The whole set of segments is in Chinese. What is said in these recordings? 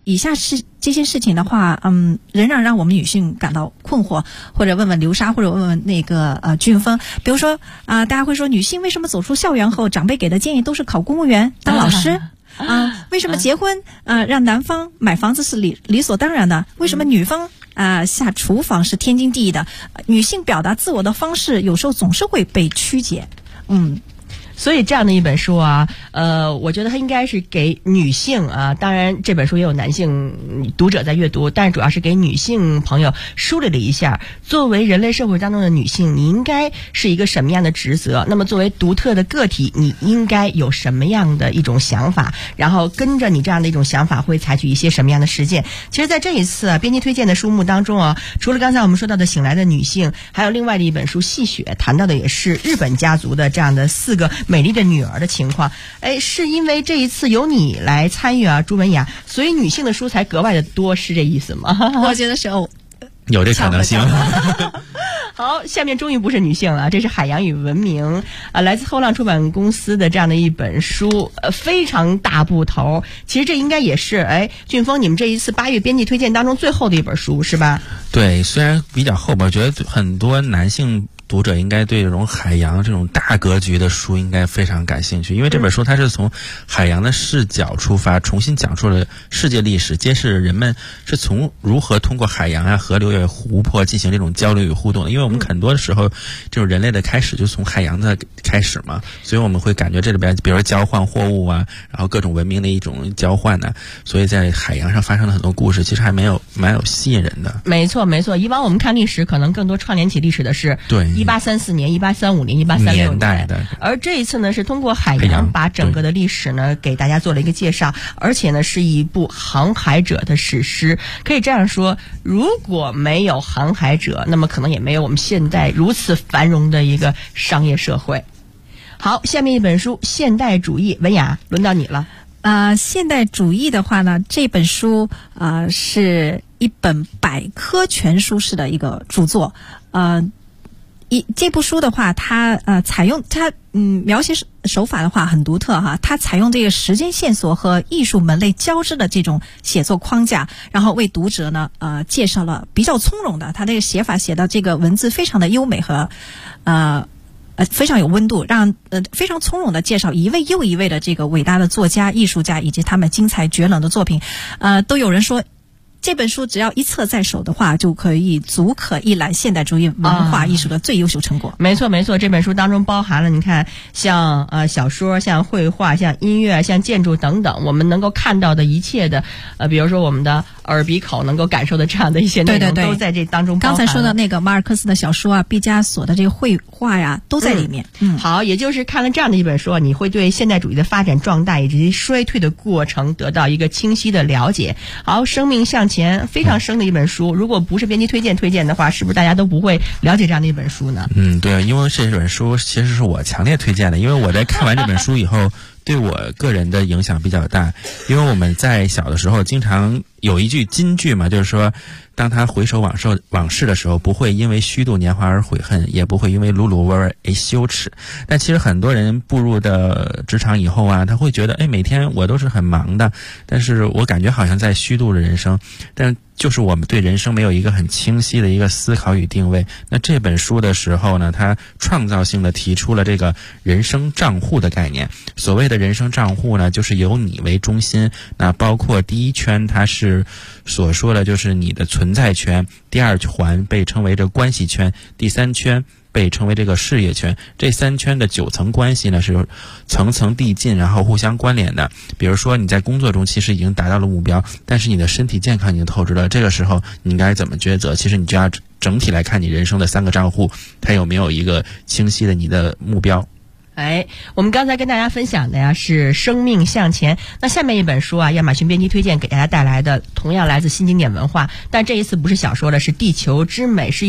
以下这些事情的话，仍然让我们女性感到困惑，或者问问流沙，或者问问那个俊峰。比如说大家会说，女性为什么走出校园后，长辈给的建议都是考公务员、当老师？为什么结婚让男方买房子是理所当然的？为什么女方下厨房是天经地义的？女性表达自我的方式有时候总是会被曲解。 所以这样的一本书啊，我觉得它应该是给女性啊，当然这本书也有男性读者在阅读，但是主要是给女性朋友梳理了一下，作为人类社会当中的女性，你应该是一个什么样的职责？那么作为独特的个体，你应该有什么样的一种想法？然后跟着你这样的一种想法，会采取一些什么样的实践？其实，在这一次编辑推荐的书目当中啊，除了刚才我们说到的《醒来的女性》，还有另外的一本书《细雪》，谈到的也是日本家族的这样的4个美丽的女儿的情况。是因为这一次由你来参与啊，朱文雅，所以女性的书才格外的多，是这意思吗？ 我觉得是有这可能性。 好，下面终于不是女性了，这是海洋与文明来自后浪出版公司的这样的一本书，非常大部头。其实这应该也是俊峰你们这一次8月编辑推荐当中最后的一本书是吧？ 对，虽然比较厚吧，我觉得很多男性读者应该对这种海洋这种大格局的书应该非常感兴趣，因为这本书它是从海洋的视角出发，重新讲述了世界历史，揭示人们是从如何通过海洋啊、河流与湖泊进行这种交流与互动的。因为我们很多的时候，这种人类的开始就从海洋的开始嘛，所以我们会感觉这里边，比如说交换货物啊，然后各种文明的一种交换呢，所以在海洋上发生了很多故事，其实还蛮有吸引人的。 没错没错，以往我们看历史，可能更多串联起历史的是1834年、1835年、1836年代的， 而这一次呢是通过海洋把整个的历史呢给大家做了一个介绍，而且呢是一部航海者的史诗。可以这样说，如果没有航海者，那么可能也没有我们现在如此繁荣的一个商业社会。好，下面一本书《现代主义》，文雅，轮到你了。 现代主义的话呢，这本书是一本百科全书式的一个著作。这部书的话，它采用它描写手法的话很独特哈，它采用这个时间线索和艺术门类交织的这种写作框架，然后为读者呢介绍了比较从容的，它这个写法写到这个文字非常的优美和非常有温度，让非常从容的介绍一位又一位的这个伟大的作家、艺术家以及他们精彩绝伦的作品。都有人说，这本书只要一册在手的话，就可以足可一览现代主义文化艺术的最优秀成果。 没错没错，这本书当中包含了你看像小说、像绘画、像音乐、像建筑等等，我们能够看到的一切的比如说我们的耳鼻口能够感受的这样的一些内容，都在这当中包含了。 刚才说的那个马尔克斯的小说啊，毕加索的这个绘画呀，都在里面。 好，也就是看了这样的一本书，你会对现代主义的发展壮大以及衰退的过程得到一个清晰的了解。好，生命向前，非常深的一本书，如果不是编辑推荐的话，是不是大家都不会了解这样的一本书呢？ 对，因为这本书其实是我强烈推荐的，因为我在看完这本书以后对我个人的影响比较大。因为我们在小的时候经常有一句金句嘛，就是说当他回首往事的时候，不会因为虚度年华而悔恨，也不会因为碌碌无为而羞耻。但其实很多人步入的职场以后啊，他会觉得每天我都是很忙的，但是我感觉好像在虚度着人生，但就是我们对人生没有一个很清晰的一个思考与定位。那这本书的时候呢，它创造性的提出了这个人生账户的概念。所谓的人生账户呢，就是由你为中心，那包括第一圈它是所说的就是你的存在圈，第二环被称为这关系圈，第三圈被称为这个事业圈。这3圈的9层关系呢是层层递进，然后互相关联的。比如说你在工作中其实已经达到了目标，但是你的身体健康已经透支了，这个时候你应该怎么抉择？其实你就要整体来看你人生的3个账户，它有没有一个清晰的你的目标。 我们刚才跟大家分享的呀是生命向前。那下面一本书啊，亚马逊编辑推荐给大家带来的同样来自新经典文化，但这一次不是小说了，是地球之美，是一本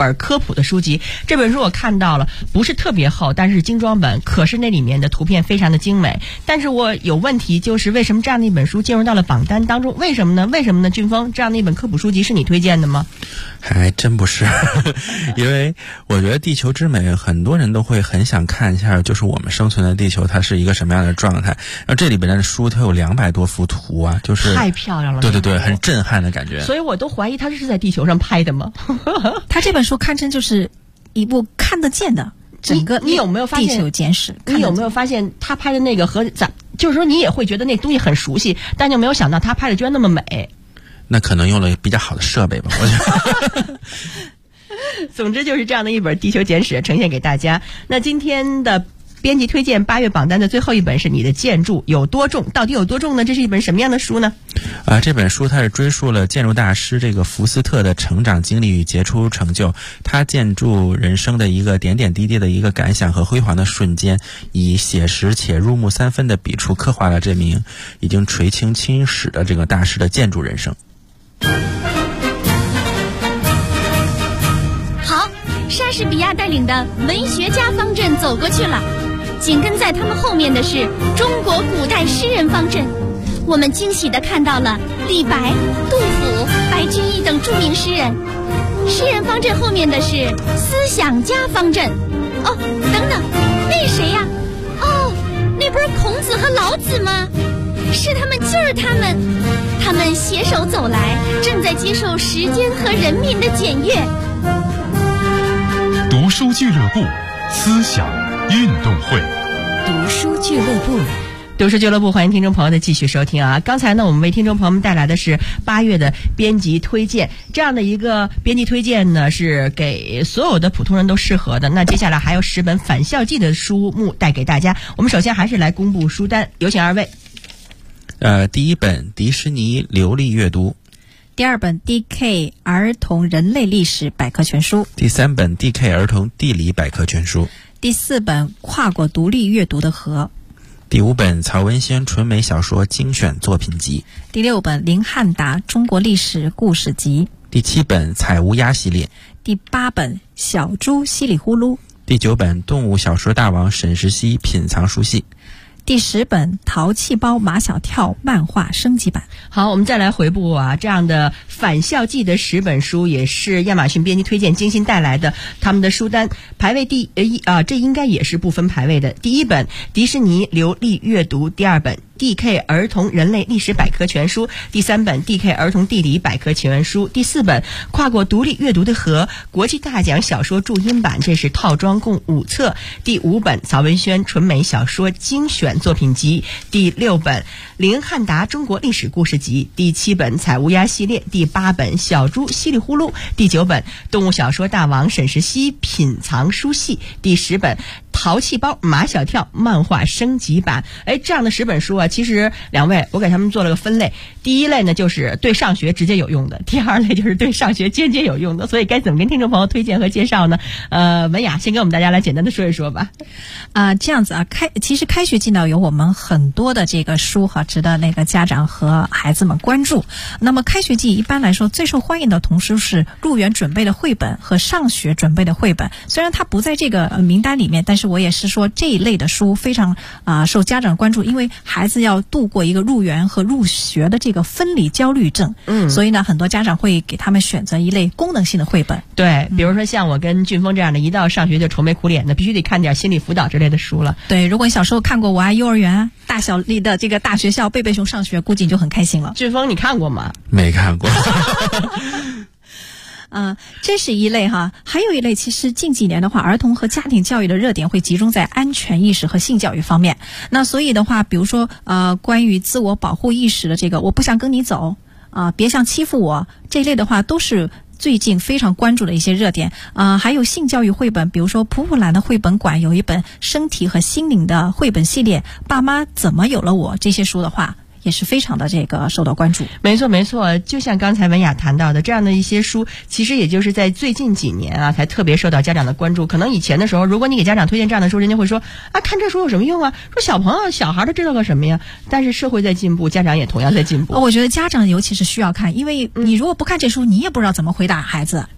本科普的书籍。这本书我看到了，不是特别厚，但是精装本，可是那里面的图片非常的精美。但是我有问题，就是为什么这样的一本书进入到了榜单当中？为什么呢？俊峰，这样的一本科普书籍是你推荐的吗？ 还真不是，因为我觉得地球之美，很多人都会很想看一下，就是我们生存的地球它是一个什么样的状态。然后这里边的书它有200多幅图啊，就是太漂亮了， 对，很震撼的感觉。 所以我都怀疑它是在地球上拍的吗？ 它这本书堪称就是一部看得见的整个你有没有发现地球简史？ 你有没有发现他拍的那个和就是说你也会觉得那东西很熟悉，但就没有想到他拍的居然那么美。 那可能用了比较好的设备吧，我觉得。 总之就是这样的一本地球简史呈现给大家。那今天的编辑推荐8月榜单的最后一本是你的建筑有多重，到底有多重呢？这是一本什么样的书呢？ 这本书它是追溯了建筑大师这个福斯特的成长经历与杰出成就，他建筑人生的一个点点滴滴的一个感想和辉煌的瞬间，以写实且入木3分的笔触刻画了这名已经垂青青史的这个大师的建筑人生。 好，莎士比亚带领的文学家方阵走过去了，紧跟在他们后面的是中国古代诗人方阵。我们惊喜地看到了李白、杜甫、白居易等著名诗人。诗人方阵后面的是思想家方阵。哦，等等，那是谁呀？哦，那不是孔子和老子吗？是他们，就是他们，他们携手走来，正在接受时间和人民的检阅。 读书俱乐部，思想运动会。 读书俱乐部。 读书俱乐部，欢迎听众朋友的继续收听啊！刚才呢，我们为听众朋友们带来的是8月的编辑推荐，这样的一个编辑推荐呢，是给所有的普通人都适合的。那接下来还有10本返校季的书目带给大家。我们首先还是来公布书单，有请2位。 第一本迪士尼流利阅读， 第2本 DK 儿童人类历史百科全书， 第3本 DK 儿童地理百科全书， 第4本跨国独立阅读的河， 第5本曹文轩纯美小说精选作品集， 第6本林汉达中国历史故事集， 第7本彩乌鸦系列， 第8本小猪唏哩呼噜， 第9本动物小说大王沈石溪品藏书系， 第10本淘气包马小跳漫画升级版。 好，我们再来回顾啊，这样的返校季的10本书也是亚马逊编辑推荐精心带来的，他们的书单排位第一这应该也是不分排位的。第1本迪士尼流利阅读，第2本DK 儿童人类历史百科全书，第3本 DK 儿童地理百科全书，第4本跨国独立阅读的河国际大奖小说注音版，这是套装共5册，第5本曹文轩纯美小说精选作品集，第6本林汉达中国历史故事集，第7本彩乌鸦系列，第8本小猪唏哩呼噜，第9本动物小说大王沈石溪品藏书系，第10本淘气包马小跳漫画升级版。这样的10本书啊，其实2位我给他们做了个分类，第一类呢就是对上学直接有用的，第2类就是对上学间接有用的，所以该怎么跟听众朋友推荐和介绍呢？文雅先跟我们大家来简单的说一说吧。 这样子啊，其实开学季呢有我们很多的这个书哈，值得那个家长和孩子们关注。那么开学季一般来说最受欢迎的童书是入园准备的绘本和上学准备的绘本，虽然它不在这个名单里面，但是我也是说这一类的书非常受家长关注，因为孩子要度过一个入园和入学的这个分离焦虑症，所以呢很多家长会给他们选择一类功能性的绘本。 对，比如说像我跟俊峰这样的一到上学就愁眉苦脸的，必须得看点心理辅导之类的书了。 对，如果你小时候看过我爱幼儿园、大小丽的这个大学校、贝贝熊上学，估计你就很开心了。 俊峰你看过吗？ 没看过。 这是一类哈，还有一类其实近几年的话，儿童和家庭教育的热点会集中在安全意识和性教育方面。那所以的话，比如说关于自我保护意识的这个，我不想跟你走别想欺负我，这一类的话都是最近非常关注的一些热点。还有性教育绘本，比如说普普兰的绘本馆有一本身体和心灵的绘本系列，爸妈怎么有了我，这些书的话也是非常的这个受到关注。 没错没错，就像刚才文雅谈到的，这样的一些书其实也就是在最近几年啊才特别受到家长的关注。可能以前的时候，如果你给家长推荐这样的书，人家会说看这书有什么用啊，说小孩都知道个什么呀。但是社会在进步，家长也同样在进步。 我觉得家长尤其是需要看，因为你如果不看这书，你也不知道怎么回答孩子。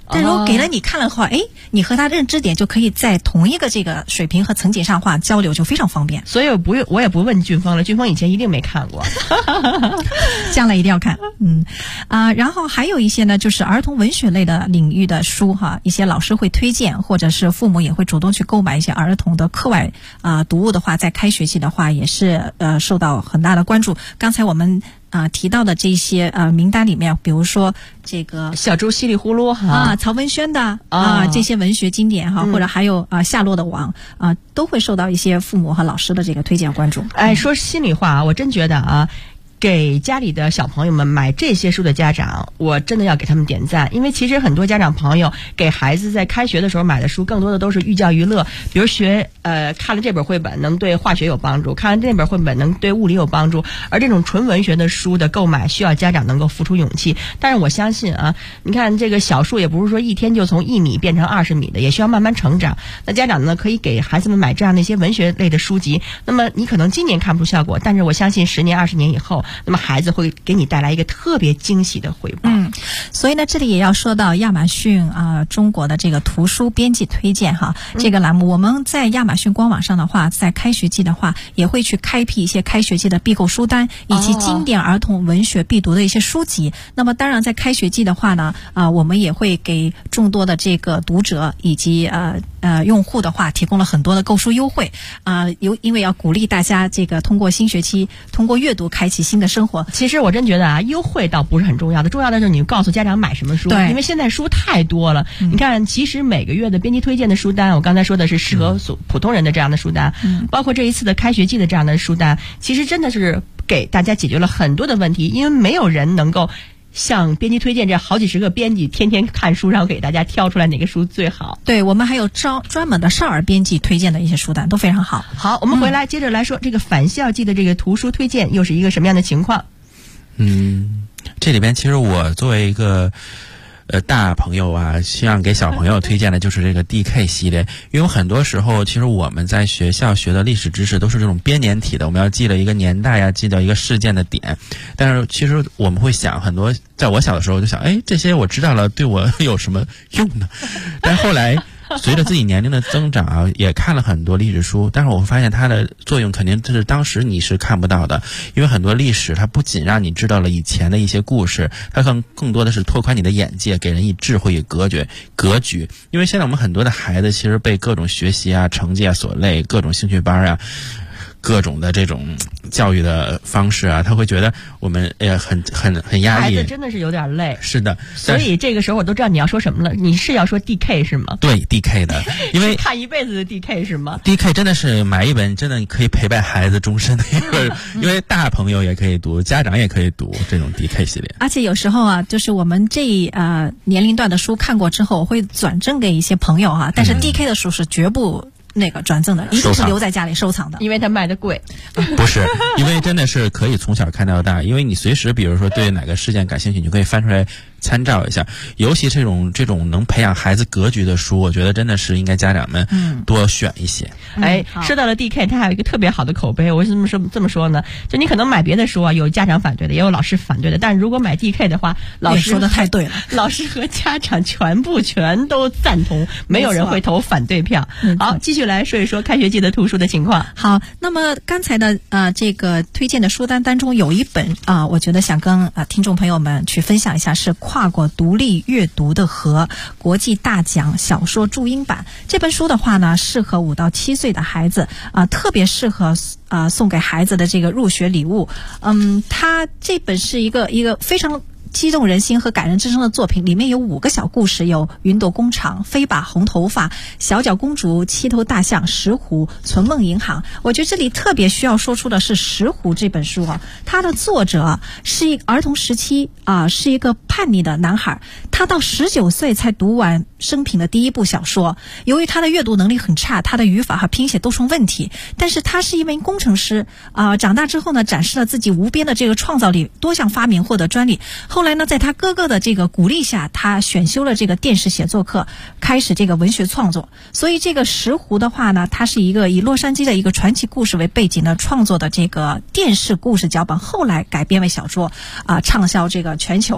但如果给了你看了的话，你和他认知点就可以在同一个这个水平和层级上话交流，就非常方便。 所以我也不问俊峰了，俊峰以前一定没看过， 将来一定要看。然后还有一些呢，就是儿童文学类的领域的书哈，一些老师会推荐，或者是父母也会主动去购买一些儿童的课外读物的话，在开学期的话也是受到很大的关注。刚才我们提到的这些名单里面，比如说这个小猪唏哩呼噜哈曹文轩的这些文学经典哈，或者还有夏洛的网都会受到一些父母和老师的这个推荐关注。 说心里话，我真觉得给家里的小朋友们买这些书的家长，我真的要给他们点赞。因为其实很多家长朋友给孩子在开学的时候买的书，更多的都是寓教于乐，比如看了这本绘本能对化学有帮助，看了这本绘本能对物理有帮助。而这种纯文学的书的购买，需要家长能够付出勇气。但是我相信你看这个小树也不是说一天就从1米变成20米的，也需要慢慢成长。那家长呢，可以给孩子们买这样的一些文学类的书籍。那么你可能今年看不出效果，但是我相信10年、20年以后，那么孩子会给你带来一个特别惊喜的回报。 所以呢，这里也要说到亚马逊中国的这个图书编辑推荐哈，这个栏目我们在亚马逊官网上的话，在开学季的话，也会去开辟一些开学季的必购书单，以及经典儿童文学必读的一些书籍。那么当然在开学季的话呢，我们也会给众多的这个读者以及用户的话提供了很多的购书优惠因为要鼓励大家这个通过新学期通过阅读开启新的生活。 其实我真觉得优惠倒不是很重要的，重要的就是你告诉家长买什么书。 对， 因为现在书太多了。你看，其实每个月的编辑推荐的书单，我刚才说的是适合普通人的这样的书单，包括这一次的开学季的这样的书单，其实真的是给大家解决了很多的问题，因为没有人能够像编辑推荐这好几十个编辑天天看书，然后给大家挑出来哪个书最好。 对，我们还有专门的少儿编辑推荐的一些书单都非常好。 好，我们回来接着来说这个返校季的这个图书推荐又是一个什么样的情况？ 这里边其实我作为一个大朋友希望给小朋友推荐的就是这个 DK 系列。因为很多时候其实我们在学校学的历史知识都是这种编年体的，我们要记了一个年代记到一个事件的点，但是其实我们会想很多，在我小的时候就想这些我知道了对我有什么用呢？但是后来随着自己年龄的增长也看了很多历史书，但是我发现它的作用肯定是当时你是看不到的。因为很多历史它不仅让你知道了以前的一些故事，它更多的是拓宽你的眼界，给人以智慧与格局。因为现在我们很多的孩子其实被各种学习成绩所累，各种兴趣班各种的这种教育的方式他会觉得我们很压力， 孩子真的是有点累。 是的， 所以这个时候我都知道你要说什么了，你是要说 DK 是吗？ 对 DK 的，因为看一辈子的 DK 是吗？ DK 真的是买一本真的可以陪伴孩子终身的一个因为大朋友也可以读，家长也可以读这种 DK 系列。 而且有时候就是我们这年龄段的书看过之后，我会转赠给一些朋友但是 DK 的书是绝不转赠的，一定是留在家里收藏的， 因为它卖的贵。 不是，因为真的是可以从小看到大，因为你随时比如说对哪个事件感兴趣，你就可以翻出来参照一下。尤其这种能培养孩子格局的书，我觉得真的是应该家长们多选一些。 说到了 DK， 它还有一个特别好的口碑。我为什么这么说呢？就你可能买别的书有家长反对的，也有老师反对的，但是如果买 DK 的话，老师说的太对了， 老师和家长全都赞同，没有人会投反对票。好，继续来说一说开学季的图书的情况。 好，那么刚才的这个推荐的书单当中有一本我觉得想跟听众朋友们去分享一下，是跨国独立阅读的和国际大奖小说注音版。这本书的话呢，适合5到7岁的孩子特别适合送给孩子的这个入学礼物。它这本是一个非常激动人心和感人至深的作品，里面有5个小故事，有云朵工厂、飞把红头发、小脚公主、7头大象、石虎、存梦银行。我觉得这里特别需要说出的是石虎这本书它的作者是一个儿童时期是一个叛逆的男孩，他到19岁才读完生平的第一部小说。由于他的阅读能力很差，他的语法和拼写都成问题，但是他是一名工程师长大之后呢，展示了自己无边的这个创造力，多项发明获得专利。后来呢，在他哥哥的这个鼓励下，他选修了这个电视写作课，开始这个文学创作。所以这个石湖的话呢，它是一个以洛杉矶的一个传奇故事为背景的创作的这个电视故事脚本，后来改编为小说畅销这个全球。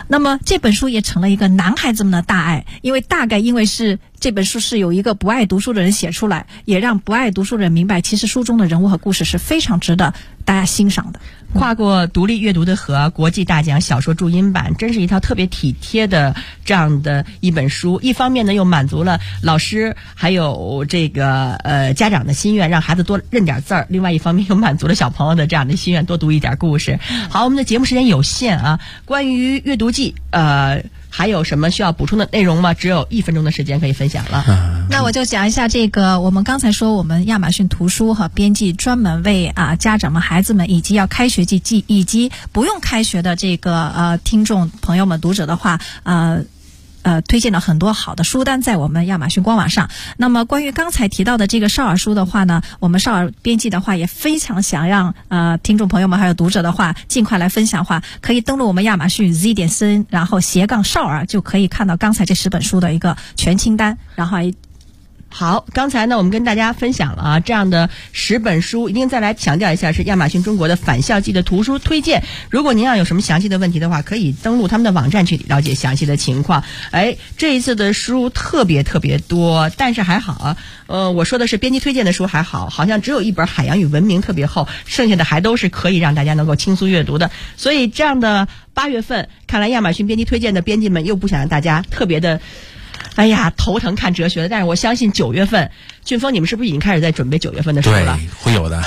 那么这本书也成了一个男孩子们的大爱，因为是这本书是有一个不爱读书的人写出来，也让不爱读书的人明白，其实书中的人物和故事是非常值得大家欣赏的。 跨过独立阅读的河，国际大奖小说注音版，真是一套特别体贴的这样的一本书。一方面呢，又满足了老师还有这个家长的心愿，让孩子多认点字儿；另外一方面又满足了小朋友的这样的心愿，多读一点故事。好，我们的节目时间有限啊，关于阅读季还有什么需要补充的内容吗？只有1分钟的时间可以分享了。 那我就讲一下这个，我们刚才说我们亚马逊图书和编辑专门为家长们、孩子们以及要开学季以及不用开学的这个听众朋友们、读者的话，推荐了很多好的书单在我们亚马逊官网上。那么关于刚才提到的这个少儿书的话呢，我们少儿编辑的话也非常想让听众朋友们还有读者的话尽快来分享话，可以登录我们亚马逊 z.cn 然后斜杠少儿，就可以看到刚才这10本书的一个全清单。然后好，刚才呢我们跟大家分享了这样的10本书，一定再来强调一下是亚马逊中国的返校季的图书推荐。如果您要有什么详细的问题的话，可以登录他们的网站去了解详细的情况。这一次的书特别多，但是还好我说的是编辑推荐的书还好，好像只有一本《海洋与文明》特别厚，剩下的还都是可以让大家能够轻松阅读的。所以这样的8月份，看来亚马逊编辑推荐的编辑们又不想让大家特别的头疼看哲学的，但是我相信9月份，俊峰，你们是不是已经开始在准备9月份的书了？ 对，会有的。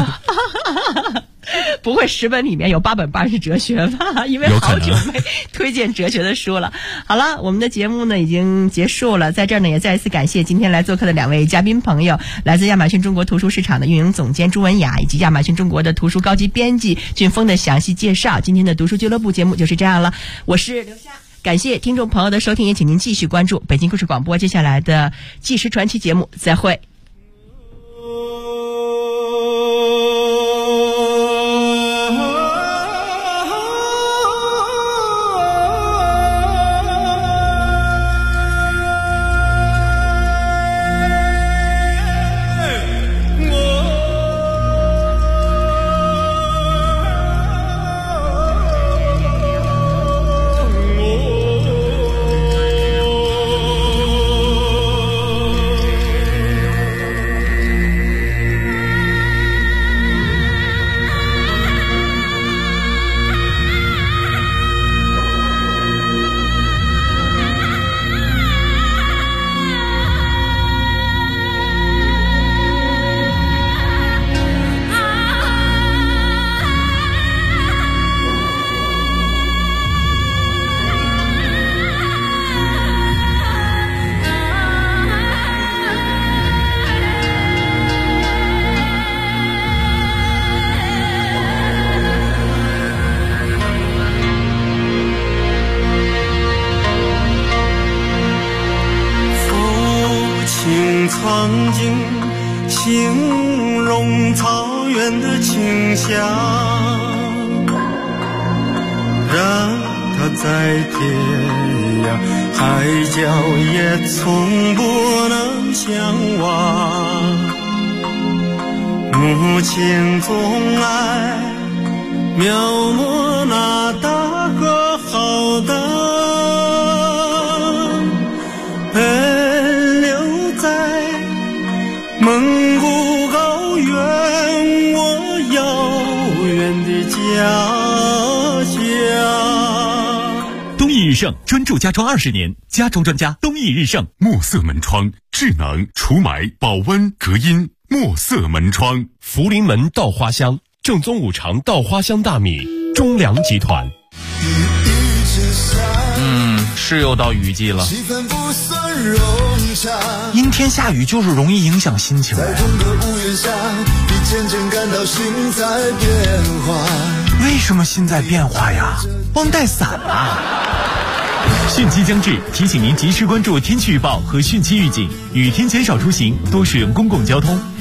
不会10本里面有8本半是哲学吧？因为好久没推荐哲学的书了。好了，我们的节目呢已经结束了，在这儿呢也再一次感谢今天来做客的2位嘉宾朋友，来自亚马逊中国图书市场的运营总监朱文雅以及亚马逊中国的图书高级编辑俊峰的详细介绍。今天的读书俱乐部节目就是这样了，我是刘莎。感谢听众朋友的收听，也请您继续关注北京故事广播接下来的纪实传奇节目，再会。 曾经形容草原的清香，让它在天涯海角也从不能相忘。母亲总爱描摹那大河浩荡，奔流在蒙古高原，我遥远的家乡。 东义日盛专注家装20年，家装专家东义日盛。墨色门窗，智能除霾、保温、隔音。墨色门窗， 福临门稻花香，正宗五常稻花香大米，中粮集团。 是又到雨季了， 阴天下雨就是容易影响心情。 在同个屋檐下，你渐渐感到心在变化。 为什么心在变化呀？忘带伞啊！ 汛期将至，提醒您及时关注天气预报和汛期预警，雨天减少出行，多使用公共交通。